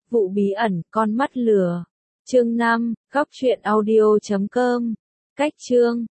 Vụ bí ẩn, con mắt lừa. Chương 5, góc truyện audio.com. Cách chương